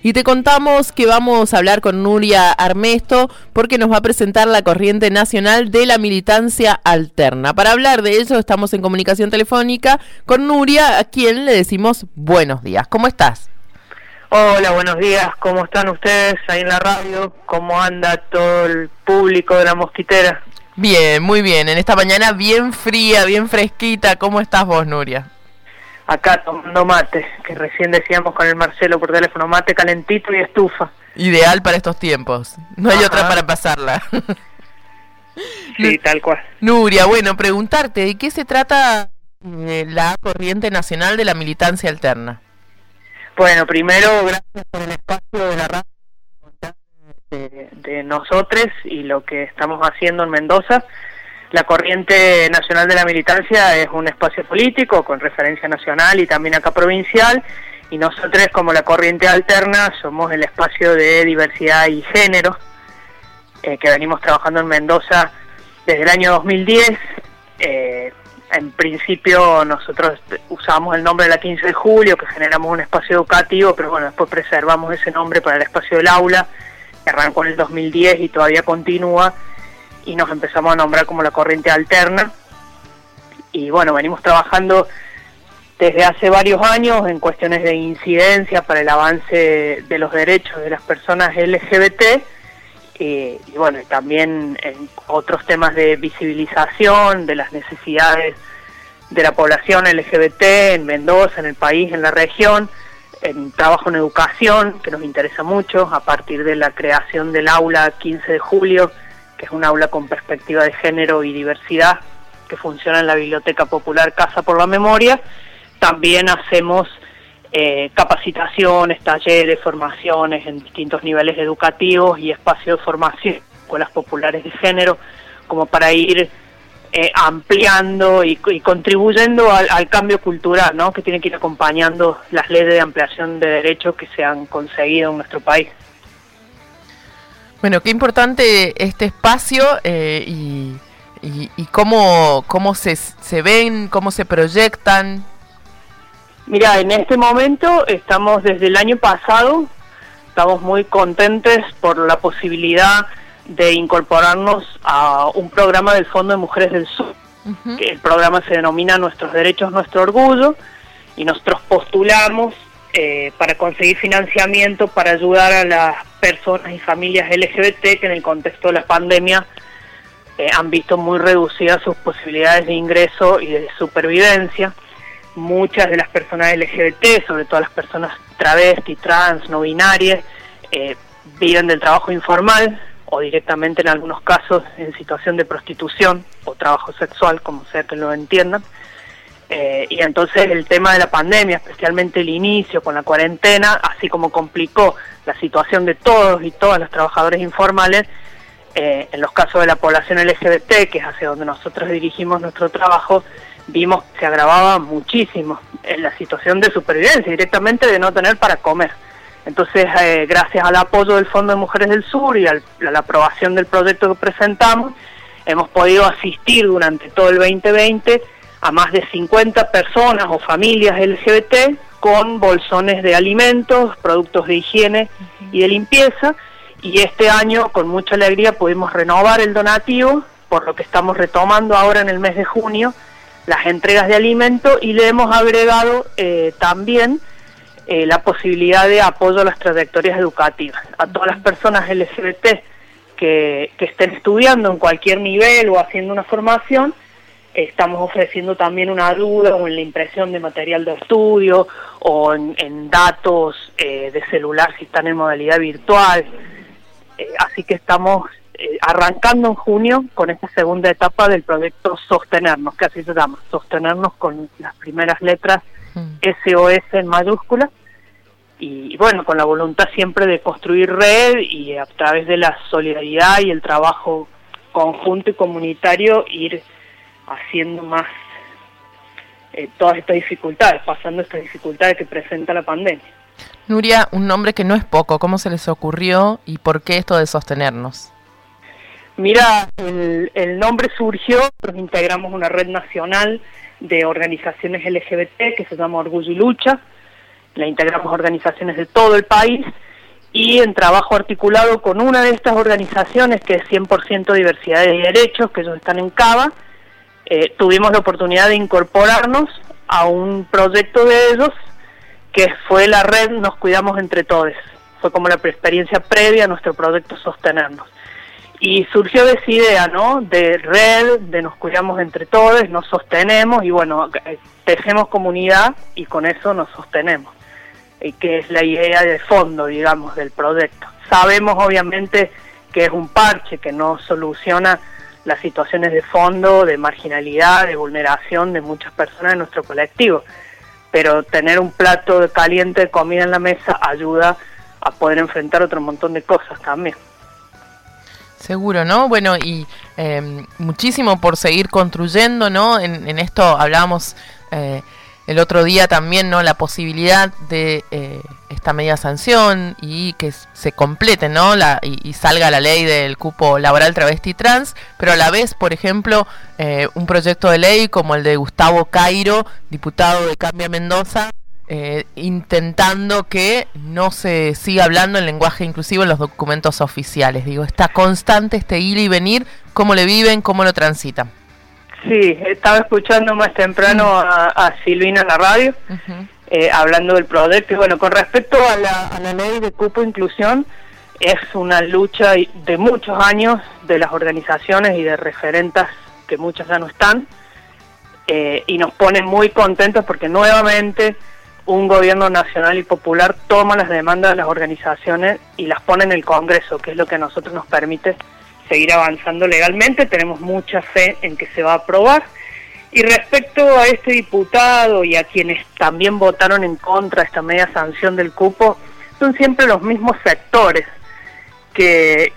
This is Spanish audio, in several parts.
Y te contamos que vamos a hablar con Nuria Armesto porque nos va a presentar la Corriente Nacional de la Militancia Alterna. Para hablar de ello estamos en comunicación telefónica con Nuria, a quien le decimos buenos días. ¿Cómo estás? Hola, buenos días. ¿Cómo están ustedes ahí en la radio? ¿Cómo anda todo el público de La Mosquitera? Bien, muy bien. En esta mañana bien fría, bien fresquita. ¿Cómo estás vos, Nuria? Acá tomando mate, que recién decíamos con el Marcelo por teléfono, mate calentito y estufa. Ideal para estos tiempos. No hay otra para pasarla. Sí, tal cual. Nuria, bueno, preguntarte, ¿de qué se trata la Corriente Nacional de la Militancia Alterna? Bueno, primero, gracias por el espacio de la radio, de nosotros y lo que estamos haciendo en Mendoza. La Corriente Nacional de la Militancia es un espacio político con referencia nacional y también acá provincial, y nosotros como la Corriente Alterna somos el espacio de diversidad y género que venimos trabajando en Mendoza desde el año 2010. En principio nosotros usamos el nombre de la 15 de julio, que generamos un espacio educativo, pero bueno, después preservamos ese nombre para el espacio del aula, que arrancó en el 2010 y todavía continúa, y nos empezamos a nombrar como la Corriente Alterna. Y bueno, venimos trabajando desde hace varios años en cuestiones de incidencia para el avance de los derechos de las personas LGBT, y bueno, también en otros temas de visibilización de las necesidades de la población LGBT en Mendoza, en el país, en la región, en trabajo en educación, que nos interesa mucho, a partir de la creación del aula 15 de julio, que es un aula con perspectiva de género y diversidad, que funciona en la Biblioteca Popular Casa por la Memoria. También hacemos capacitaciones, talleres, formaciones en distintos niveles educativos y espacios de formación, escuelas populares de género, como para ir ampliando y contribuyendo al cambio cultural, ¿no?, que tiene que ir acompañando las leyes de ampliación de derechos que se han conseguido en nuestro país. Bueno, qué importante este espacio y cómo se ven, cómo se proyectan. Mira, en este momento estamos desde el año pasado, estamos muy contentos por la posibilidad de incorporarnos a un programa del Fondo de Mujeres del Sur. Que el programa se denomina Nuestros Derechos, Nuestro Orgullo, y nosotros postulamos para conseguir financiamiento para ayudar a las personas y familias LGBT que en el contexto de la pandemia han visto muy reducidas sus posibilidades de ingreso y de supervivencia. Muchas de las personas LGBT, sobre todo las personas travesti, trans, no binarias, viven del trabajo informal o directamente en algunos casos en situación de prostitución o trabajo sexual, como sea que lo entiendan. Y entonces el tema de la pandemia, especialmente el inicio con la cuarentena, así como complicó la situación de todos y todas los trabajadores informales, en los casos de la población LGBT, que es hacia donde nosotros dirigimos nuestro trabajo, vimos que se agravaba muchísimo en la situación de supervivencia, directamente de no tener para comer. Entonces, gracias al apoyo del Fondo de Mujeres del Sur y a la aprobación del proyecto que presentamos, hemos podido asistir durante todo el 2020 a más de 50 personas o familias LGBT con bolsones de alimentos, productos de higiene y de limpieza, y este año con mucha alegría pudimos renovar el donativo, por lo que estamos retomando ahora en el mes de junio las entregas de alimentos, y le hemos agregado también la posibilidad de apoyo a las trayectorias educativas. A todas las personas LGBT que estén estudiando en cualquier nivel o haciendo una formación, estamos ofreciendo también una ayuda o en la impresión de material de estudio o en datos de celular si están en modalidad virtual. Así que estamos arrancando en junio con esta segunda etapa del proyecto Sostenernos, que así se llama, Sostenernos con las primeras letras SOS en mayúscula, y bueno, con la voluntad siempre de construir red y a través de la solidaridad y el trabajo conjunto y comunitario ir haciendo más todas estas dificultades, pasando estas dificultades que presenta la pandemia. Nuria, un nombre que no es poco, ¿cómo se les ocurrió y por qué esto de Sostenernos? Mira, el nombre surgió, nosotros integramos una red nacional de organizaciones LGBT que se llama Orgullo y Lucha, la integramos organizaciones de todo el país, y en trabajo articulado con una de estas organizaciones que es 100% Diversidad de Derechos, que ellos están en Cava, tuvimos la oportunidad de incorporarnos a un proyecto de ellos que fue la red Nos Cuidamos Entre Todes. Fue como la experiencia previa a nuestro proyecto Sostenernos. Y surgió de esa idea, ¿no? De red, de nos cuidamos entre todos, nos sostenemos y bueno, tejemos comunidad y con eso nos sostenemos. Que es la idea de fondo, digamos, del proyecto. Sabemos obviamente que es un parche que no soluciona las situaciones de fondo, de marginalidad, de vulneración de muchas personas de nuestro colectivo, pero tener un plato caliente de comida en la mesa ayuda a poder enfrentar otro montón de cosas también. Seguro, ¿no? Bueno, y muchísimo por seguir construyendo, ¿no? En esto hablábamos el otro día también, ¿no? La posibilidad de esta media sanción y que se complete, ¿no? Y salga la ley del cupo laboral travesti trans, pero a la vez, por ejemplo, un proyecto de ley como el de Gustavo Cairo, diputado de Cambia Mendoza, intentando que no se siga hablando en lenguaje inclusivo en los documentos oficiales. Digo, está constante este ir y venir, ¿cómo le viven, cómo lo transitan? Sí, estaba escuchando más temprano a Silvina en la radio, hablando del proyecto. Y bueno, con respecto a la ley de cupo inclusión, es una lucha de muchos años de las organizaciones y de referentas, que muchas ya no están, y nos pone muy contentos porque nuevamente un gobierno nacional y popular toma las demandas de las organizaciones y las pone en el Congreso, que es lo que a nosotros nos permite seguir avanzando legalmente. Tenemos mucha fe en que se va a aprobar. Y respecto a este diputado y a quienes también votaron en contra de esta media sanción del cupo, son siempre los mismos sectores que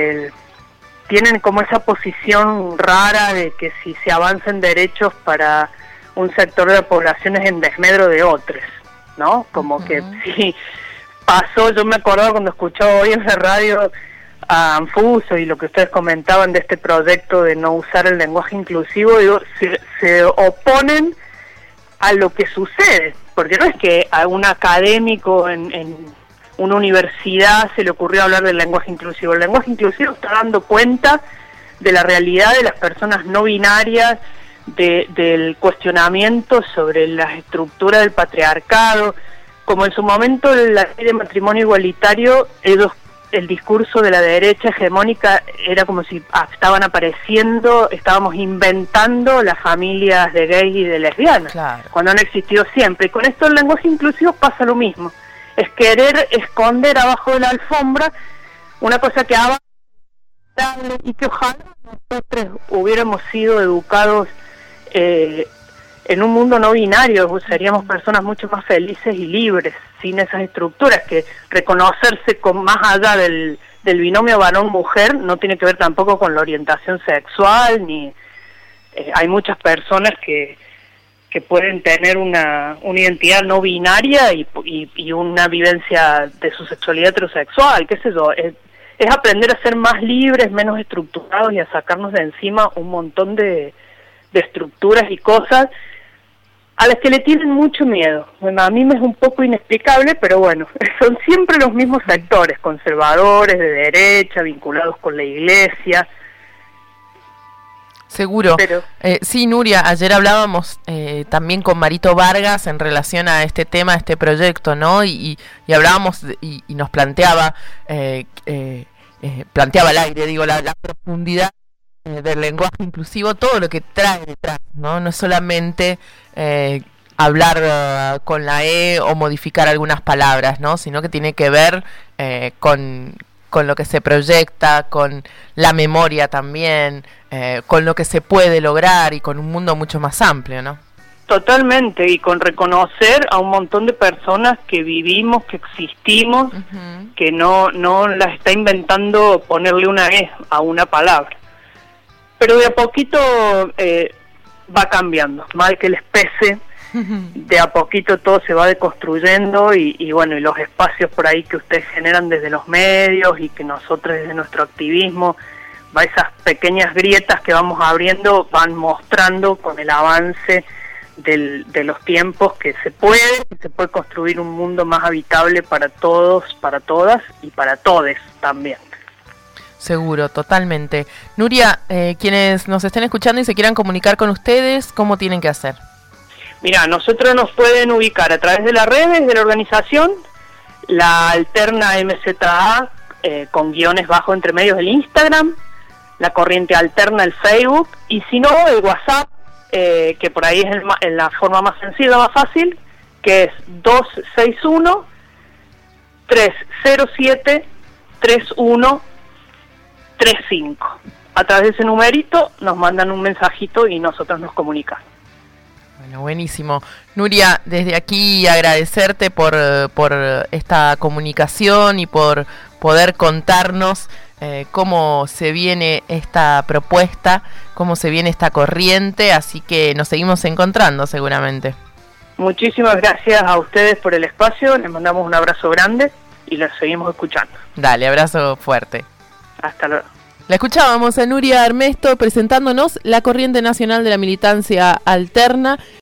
tienen como esa posición rara de que si se avanzan derechos para un sector de la población es en desmedro de otros, ¿no? Como que sí pasó, yo me acordaba cuando escuchaba hoy en la radio a Anfuso y lo que ustedes comentaban de este proyecto de no usar el lenguaje inclusivo, digo, se oponen a lo que sucede, porque no es que a un académico en una universidad se le ocurrió hablar del lenguaje inclusivo. El lenguaje inclusivo está dando cuenta de la realidad de las personas no binarias, del cuestionamiento sobre las estructuras del patriarcado. Como en su momento la ley de matrimonio igualitario, el discurso de la derecha hegemónica era como si estaban apareciendo, estábamos inventando las familias de gays y de lesbianas, claro, cuando han existido siempre. Y con esto el lenguaje inclusivo pasa lo mismo, es querer esconder abajo de la alfombra una cosa que avanza y que ojalá nosotros hubiéramos sido educados en un mundo no binario, seríamos personas mucho más felices y libres, sin esas estructuras, que reconocerse con más allá del binomio varón-mujer no tiene que ver tampoco con la orientación sexual, ni hay muchas personas que pueden tener una identidad no binaria y una vivencia de su sexualidad heterosexual, qué sé yo, es aprender a ser más libres, menos estructurados y a sacarnos de encima un montón de estructuras y cosas a las que le tienen mucho miedo. Bueno, a mí me es un poco inexplicable, pero bueno, son siempre los mismos sectores, conservadores, de derecha, vinculados con la iglesia. Seguro. Pero, sí, Nuria, ayer hablábamos también con Marito Vargas en relación a este tema, a este proyecto, ¿no? Y hablábamos y nos planteaba al aire, digo, la profundidad del lenguaje inclusivo, todo lo que trae detrás, ¿no? No es solamente hablar con la E o modificar algunas palabras, ¿no? Sino que tiene que ver con lo que se proyecta, con la memoria también, con lo que se puede lograr y con un mundo mucho más amplio, ¿no? Totalmente, y con reconocer a un montón de personas que vivimos, que existimos, que no las está inventando ponerle una E a una palabra. Pero de a poquito va cambiando, mal que les pese, de a poquito todo se va deconstruyendo y bueno, y los espacios por ahí que ustedes generan desde los medios y que nosotros desde nuestro activismo, esas pequeñas grietas que vamos abriendo van mostrando con el avance de los tiempos, que se puede construir un mundo más habitable para todos, para todas y para todes también. Seguro, totalmente. Nuria, quienes nos estén escuchando y se quieran comunicar con ustedes, ¿cómo tienen que hacer? Mira, nosotros nos pueden ubicar a través de las redes de la organización, la Alterna MZA, con guiones bajo entre medios del Instagram, la Corriente Alterna el Facebook, y si no, el WhatsApp, que por ahí es la forma más sencilla, más fácil, que es 261-307-3135. A través de ese numerito nos mandan un mensajito y nosotros nos comunicamos. Bueno, buenísimo. Nuria, desde aquí agradecerte por esta comunicación y por poder contarnos cómo se viene esta propuesta, cómo se viene esta corriente, así que nos seguimos encontrando seguramente. Muchísimas gracias a ustedes por el espacio, les mandamos un abrazo grande y los seguimos escuchando. Dale, abrazo fuerte. Hasta luego. La escuchábamos a Nuria Armesto presentándonos la Corriente Nacional de la Militancia Alterna.